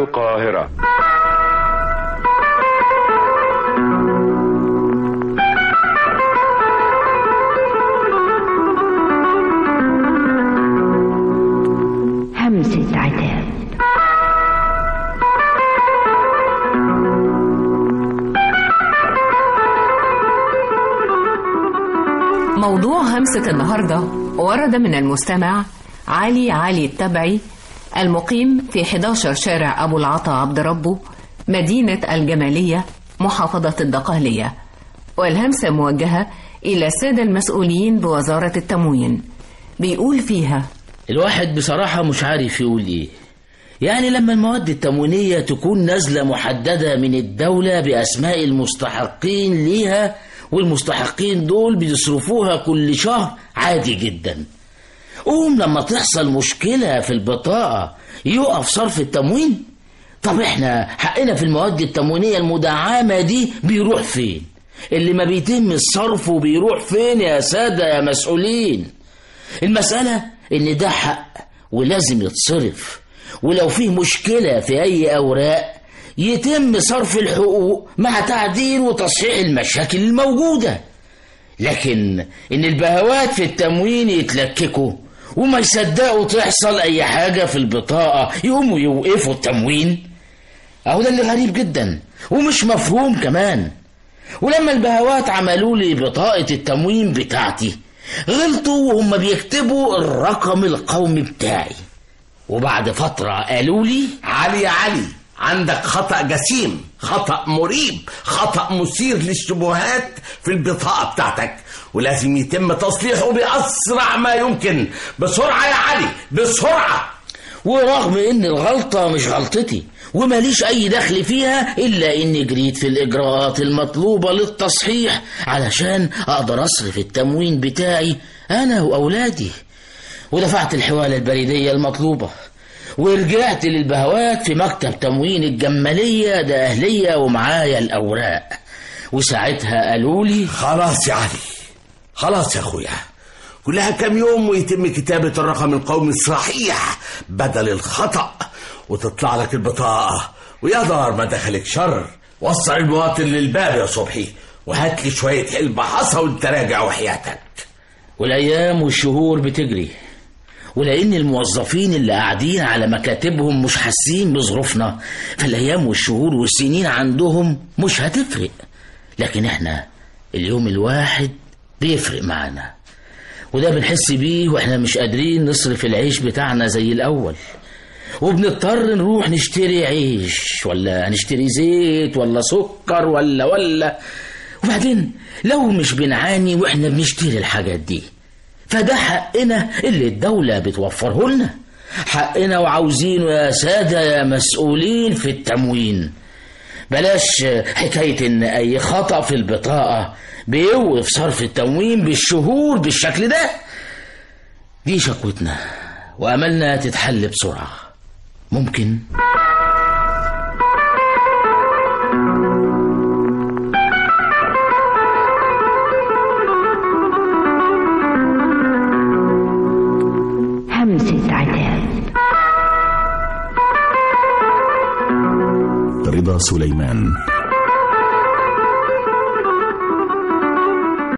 القاهرة. همسة عتاب. موضوع همسة النهاردة ورد من المستمع علي التبعي المقيم في 11 شارع أبو العطا عبد ربه، مدينة الجمالية، محافظة الدقهلية، والهمسة موجهة إلى السادة المسؤولين بوزارة التموين. بيقول فيها: الواحد بصراحة مش عارف يقول إيه. يعني لما المواد التموينية تكون نازلة محددة من الدولة بأسماء المستحقين ليها، والمستحقين دول بيصرفوها كل شهر عادي جدا، لما تحصل مشكلة في البطاقة يقف صرف التموين. طب احنا حقنا في المواد التموينية المدعمة دي بيروح فين؟ اللي ما بيتم صرفه بيروح فين يا سادة يا مسؤولين؟ المسألة ان ده حق ولازم يتصرف، ولو فيه مشكلة في اي اوراق يتم صرف الحقوق مع تعديل وتصحيح المشاكل الموجودة. لكن ان البهوات في التموين يتلككوا وما يصدقوا تحصل اي حاجة في البطاقة يقوموا يوقفوا التموين، اهو ده اللي غريب جدا ومش مفهوم كمان. ولما البهوات عملوا لي بطاقة التموين بتاعتي غلطوا وهم بيكتبوا الرقم القومي بتاعي، وبعد فترة قالوا لي: علي عندك خطأ جسيم، خطأ مريب، خطأ مثير للشبهات في البطاقة بتاعتك، ولازم يتم تصليحه بأسرع ما يمكن. بسرعة يا علي، بسرعة. ورغم ان الغلطة مش غلطتي وماليش اي دخل فيها، الا اني جريت في الاجراءات المطلوبة للتصحيح علشان اقدر اصرف التموين بتاعي انا واولادي، ودفعت الحوالة البريدية المطلوبة، ورجعت للبهوات في مكتب تموين الجمالية دقهلية ومعايا الأوراق، وساعتها قالوا لي: خلاص يا علي، خلاص يا أخويا، كلها كام يوم ويتم كتابة الرقم القومي الصحيح بدل الخطأ وتطلع لك البطاقة، ويا دار ما دخلك شر. وصل المواطن للباب يا صبحي وهات لي شوية حلبة حصى وانت راجع وحياتك. والأيام والشهور بتجري، ولأن الموظفين اللي قاعدين على مكاتبهم مش حاسين بظروفنا، فالأيام والشهور والسنين عندهم مش هتفرق، لكن احنا اليوم الواحد بيفرق معانا، وده بنحس بيه واحنا مش قادرين نصرف العيش بتاعنا زي الأول، وبنضطر نروح نشتري عيش ولا نشتري زيت ولا سكر ولا وبعدين لو مش بنعاني واحنا بنشتري الحاجات دي، فده حقنا اللي الدولة بتوفره لنا، حقنا وعاوزينه يا سادة يا مسؤولين في التموين. بلاش حكاية ان اي خطأ في البطاقة بيوقف صرف التموين بالشهور بالشكل ده. دي شكوتنا واملنا تتحل بسرعة. ممكن همسة عتاب. رضا سليمان.